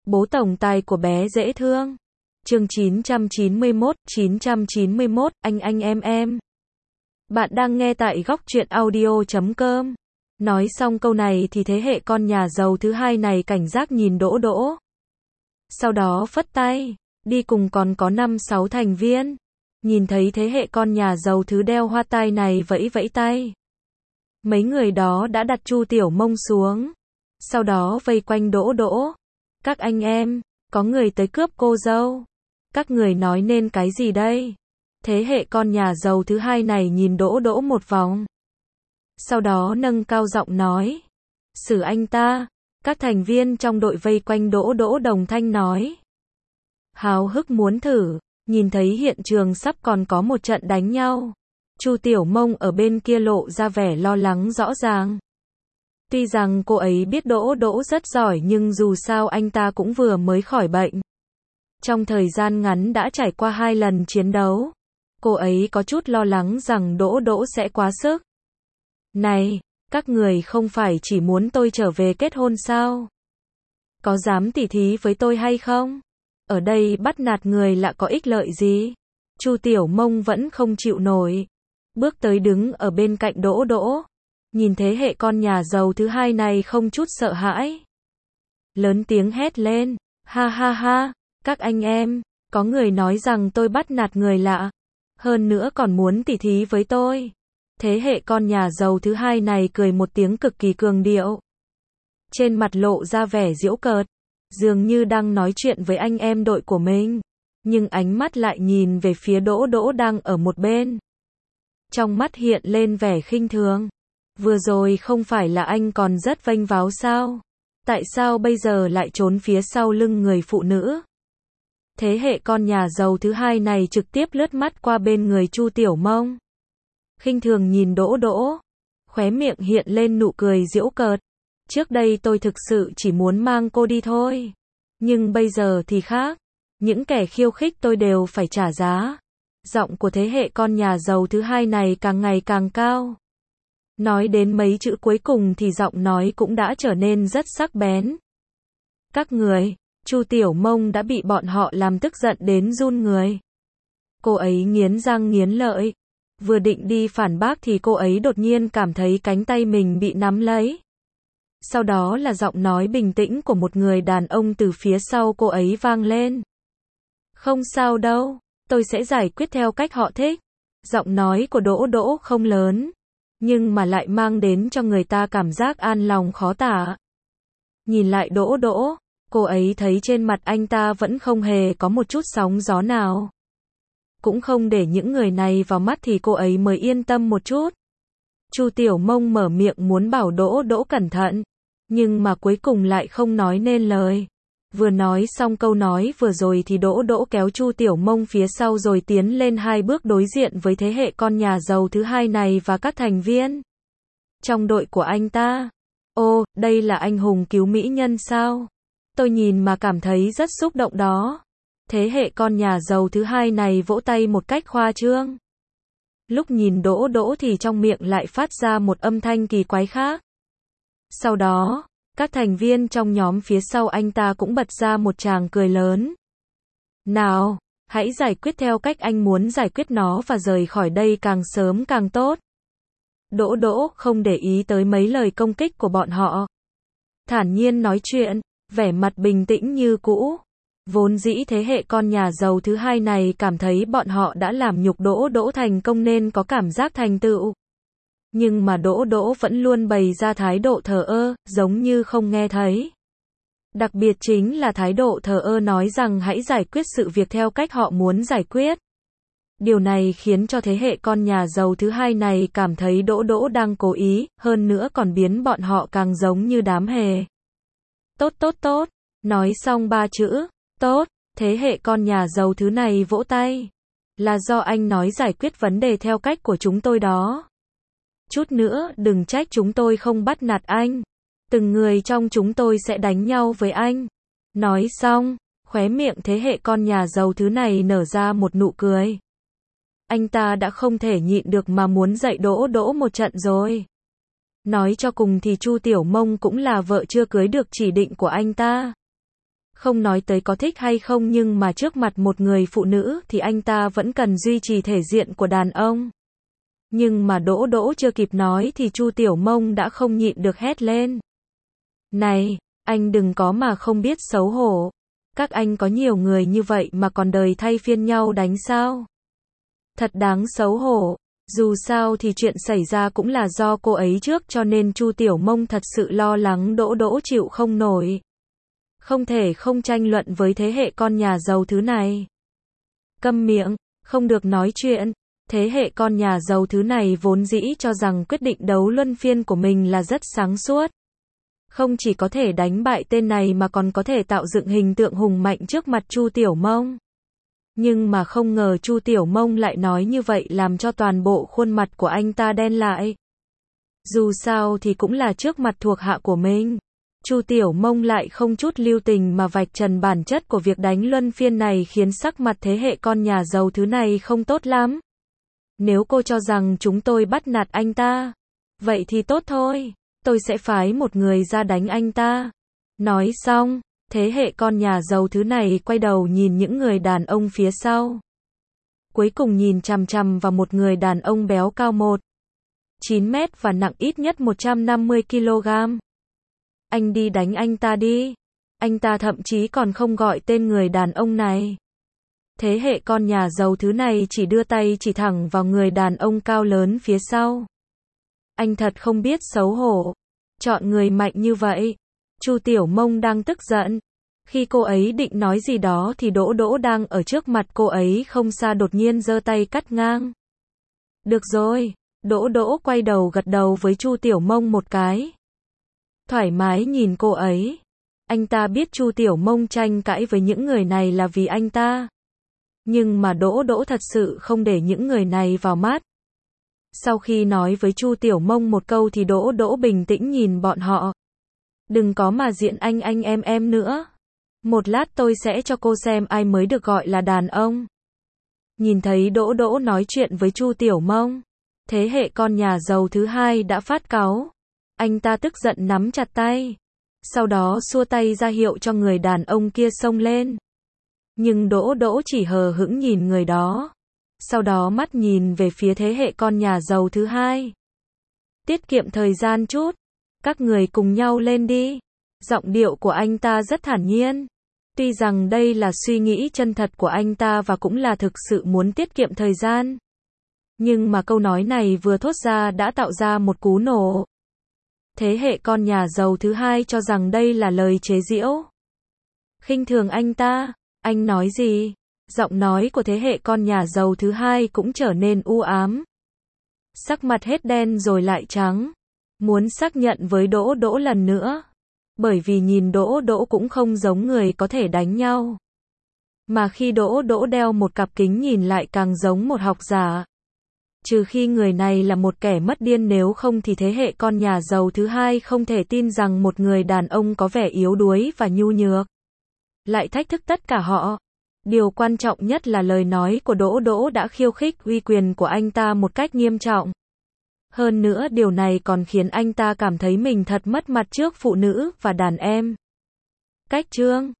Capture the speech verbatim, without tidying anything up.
Bố tổng tài của bé dễ thương. Chương chín trăm chín mươi mốt, chín trăm chín mươi mốt, anh anh em em. Bạn đang nghe tại góc truyện audio chấm com. Nói xong câu này thì thế hệ con nhà giàu thứ hai này cảnh giác nhìn Đỗ Đỗ. Sau đó phất tay, đi cùng còn có năm sáu thành viên. Nhìn thấy thế hệ con nhà giàu thứ đeo hoa tai này vẫy vẫy tay. Mấy người đó đã đặt Chu Tiểu Mông xuống. Sau đó vây quanh Đỗ Đỗ. Các anh em, có người tới cướp cô dâu. Các người nói nên cái gì đây? Thế hệ con nhà giàu thứ hai này nhìn Đỗ Đỗ một vòng. Sau đó nâng cao giọng nói. Xử anh ta. Các thành viên trong đội vây quanh Đỗ Đỗ đồng thanh nói. Háo hức muốn thử. Nhìn thấy hiện trường sắp còn có một trận đánh nhau. Chu Tiểu Mông ở bên kia lộ ra vẻ lo lắng rõ ràng. Tuy rằng cô ấy biết Đỗ Đỗ rất giỏi nhưng dù sao anh ta cũng vừa mới khỏi bệnh. Trong thời gian ngắn đã trải qua hai lần chiến đấu. Cô ấy có chút lo lắng rằng Đỗ Đỗ sẽ quá sức. Này, các người không phải chỉ muốn tôi trở về kết hôn sao? Có dám tỉ thí với tôi hay không? Ở đây bắt nạt người lạ có ích lợi gì? Chu Tiểu Mông vẫn không chịu nổi. Bước tới đứng ở bên cạnh Đỗ Đỗ. Nhìn thế hệ con nhà giàu thứ hai này không chút sợ hãi. Lớn tiếng hét lên. Ha ha ha, các anh em, có người nói rằng tôi bắt nạt người lạ. Hơn nữa còn muốn tỉ thí với tôi. Thế hệ con nhà giàu thứ hai này cười một tiếng cực kỳ cường điệu. Trên mặt lộ ra vẻ giễu cợt. Dường như đang nói chuyện với anh em đội của mình. Nhưng ánh mắt lại nhìn về phía Đỗ Đỗ đang ở một bên. Trong mắt hiện lên vẻ khinh thường. Vừa rồi không phải là anh còn rất vênh váo sao? Tại sao bây giờ lại trốn phía sau lưng người phụ nữ? Thế hệ con nhà giàu thứ hai này trực tiếp lướt mắt qua bên người Chu Tiểu Mông. Khinh thường nhìn Đỗ Đỗ. Khóe miệng hiện lên nụ cười giễu cợt. Trước đây tôi thực sự chỉ muốn mang cô đi thôi. Nhưng bây giờ thì khác. Những kẻ khiêu khích tôi đều phải trả giá. Giọng của thế hệ con nhà giàu thứ hai này càng ngày càng cao. Nói đến mấy chữ cuối cùng thì giọng nói cũng đã trở nên rất sắc bén. Các người, Chu Tiểu Mông đã bị bọn họ làm tức giận đến run người. Cô ấy nghiến răng nghiến lợi. Vừa định đi phản bác thì cô ấy đột nhiên cảm thấy cánh tay mình bị nắm lấy. Sau đó là giọng nói bình tĩnh của một người đàn ông từ phía sau cô ấy vang lên. Không sao đâu, tôi sẽ giải quyết theo cách họ thích. Giọng nói của Đỗ Đỗ không lớn, nhưng mà lại mang đến cho người ta cảm giác an lòng khó tả. Nhìn lại Đỗ Đỗ, cô ấy thấy trên mặt anh ta vẫn không hề có một chút sóng gió nào. Cũng không để những người này vào mắt thì cô ấy mới yên tâm một chút. Chu Tiểu Mông mở miệng muốn bảo Đỗ Đỗ cẩn thận, nhưng mà cuối cùng lại không nói nên lời. Vừa nói xong câu nói vừa rồi thì Đỗ Đỗ kéo Chu Tiểu Mông phía sau rồi tiến lên hai bước đối diện với thế hệ con nhà giàu thứ hai này và các thành viên trong đội của anh ta. Ô, đây là anh hùng cứu mỹ nhân sao? Tôi nhìn mà cảm thấy rất xúc động đó. Thế hệ con nhà giàu thứ hai này vỗ tay một cách khoa trương. Lúc nhìn Đỗ Đỗ thì trong miệng lại phát ra một âm thanh kỳ quái khác. Sau đó, các thành viên trong nhóm phía sau anh ta cũng bật ra một tràng cười lớn. Nào, hãy giải quyết theo cách anh muốn giải quyết nó và rời khỏi đây càng sớm càng tốt. Đỗ Đỗ không để ý tới mấy lời công kích của bọn họ. Thản nhiên nói chuyện, vẻ mặt bình tĩnh như cũ. Vốn dĩ thế hệ con nhà giàu thứ hai này cảm thấy bọn họ đã làm nhục Đỗ Đỗ thành công nên có cảm giác thành tựu. Nhưng mà Đỗ Đỗ vẫn luôn bày ra thái độ thờ ơ, giống như không nghe thấy. Đặc biệt chính là thái độ thờ ơ nói rằng hãy giải quyết sự việc theo cách họ muốn giải quyết. Điều này khiến cho thế hệ con nhà giàu thứ hai này cảm thấy Đỗ Đỗ đang cố ý, hơn nữa còn biến bọn họ càng giống như đám hề. Tốt tốt tốt, nói xong ba chữ, tốt, thế hệ con nhà giàu thứ này vỗ tay. Là do anh nói giải quyết vấn đề theo cách của chúng tôi đó. Chút nữa đừng trách chúng tôi không bắt nạt anh. Từng người trong chúng tôi sẽ đánh nhau với anh. Nói xong, khóe miệng thế hệ con nhà giàu thứ này nở ra một nụ cười. Anh ta đã không thể nhịn được mà muốn dạy Đỗ Đỗ một trận rồi. Nói cho cùng thì Chu Tiểu Mông cũng là vợ chưa cưới được chỉ định của anh ta. Không nói tới có thích hay không nhưng mà trước mặt một người phụ nữ thì anh ta vẫn cần duy trì thể diện của đàn ông. Nhưng mà Đỗ Đỗ chưa kịp nói thì Chu Tiểu Mông đã không nhịn được hét lên. Này, anh đừng có mà không biết xấu hổ. Các anh có nhiều người như vậy mà còn đời thay phiên nhau đánh sao? Thật đáng xấu hổ. Dù sao thì chuyện xảy ra cũng là do cô ấy trước cho nên Chu Tiểu Mông thật sự lo lắng Đỗ Đỗ chịu không nổi. Không thể không tranh luận với thế hệ con nhà giàu thứ này. Câm miệng, không được nói chuyện. Thế hệ con nhà giàu thứ này vốn dĩ cho rằng quyết định đấu luân phiên của mình là rất sáng suốt. Không chỉ có thể đánh bại tên này mà còn có thể tạo dựng hình tượng hùng mạnh trước mặt Chu Tiểu Mông. Nhưng mà không ngờ Chu Tiểu Mông lại nói như vậy làm cho toàn bộ khuôn mặt của anh ta đen lại. Dù sao thì cũng là trước mặt thuộc hạ của mình. Chu Tiểu Mông lại không chút lưu tình mà vạch trần bản chất của việc đánh luân phiên này khiến sắc mặt thế hệ con nhà giàu thứ này không tốt lắm. Nếu cô cho rằng chúng tôi bắt nạt anh ta, vậy thì tốt thôi, tôi sẽ phái một người ra đánh anh ta. Nói xong, thế hệ con nhà giàu thứ này quay đầu nhìn những người đàn ông phía sau. Cuối cùng nhìn chằm chằm vào một người đàn ông béo cao một phẩy chín mét và nặng ít nhất một trăm năm mươi ki lô gam. Anh đi đánh anh ta đi. Anh ta thậm chí còn không gọi tên người đàn ông này. Thế hệ con nhà giàu thứ này chỉ đưa tay chỉ thẳng vào người đàn ông cao lớn phía sau. Anh thật không biết xấu hổ. Chọn người mạnh như vậy. Chu Tiểu Mông đang tức giận. Khi cô ấy định nói gì đó thì Đỗ Đỗ đang ở trước mặt cô ấy không xa đột nhiên giơ tay cắt ngang. Được rồi. Đỗ Đỗ quay đầu gật đầu với Chu Tiểu Mông một cái. Thoải mái nhìn cô ấy. Anh ta biết Chu Tiểu Mông tranh cãi với những người này là vì anh ta. Nhưng mà Đỗ Đỗ thật sự không để những người này vào mắt. Sau khi nói với Chu Tiểu Mông một câu thì Đỗ Đỗ bình tĩnh nhìn bọn họ. Đừng có mà diện anh anh em em nữa. Một lát tôi sẽ cho cô xem ai mới được gọi là đàn ông. Nhìn thấy Đỗ Đỗ nói chuyện với Chu Tiểu Mông, thế hệ con nhà giàu thứ hai đã phát cáu. Anh ta tức giận nắm chặt tay. Sau đó xua tay ra hiệu cho người đàn ông kia xông lên. Nhưng Đỗ Đỗ chỉ hờ hững nhìn người đó. Sau đó mắt nhìn về phía thế hệ con nhà giàu thứ hai. Tiết kiệm thời gian chút. Các người cùng nhau lên đi. Giọng điệu của anh ta rất thản nhiên. Tuy rằng đây là suy nghĩ chân thật của anh ta và cũng là thực sự muốn tiết kiệm thời gian. Nhưng mà câu nói này vừa thốt ra đã tạo ra một cú nổ. Thế hệ con nhà giàu thứ hai cho rằng đây là lời chế giễu. Khinh thường anh ta. Anh nói gì? Giọng nói của thế hệ con nhà giàu thứ hai cũng trở nên u ám. Sắc mặt hết đen rồi lại trắng. Muốn xác nhận với Đỗ Đỗ lần nữa. Bởi vì nhìn Đỗ Đỗ cũng không giống người có thể đánh nhau. Mà khi Đỗ Đỗ đeo một cặp kính nhìn lại càng giống một học giả. Trừ khi người này là một kẻ mất điên, nếu không thì thế hệ con nhà giàu thứ hai không thể tin rằng một người đàn ông có vẻ yếu đuối và nhu nhược lại thách thức tất cả họ. Điều quan trọng nhất là lời nói của Đỗ Đỗ đã khiêu khích uy quyền của anh ta một cách nghiêm trọng. Hơn nữa điều này còn khiến anh ta cảm thấy mình thật mất mặt trước phụ nữ và đàn em. Cách chương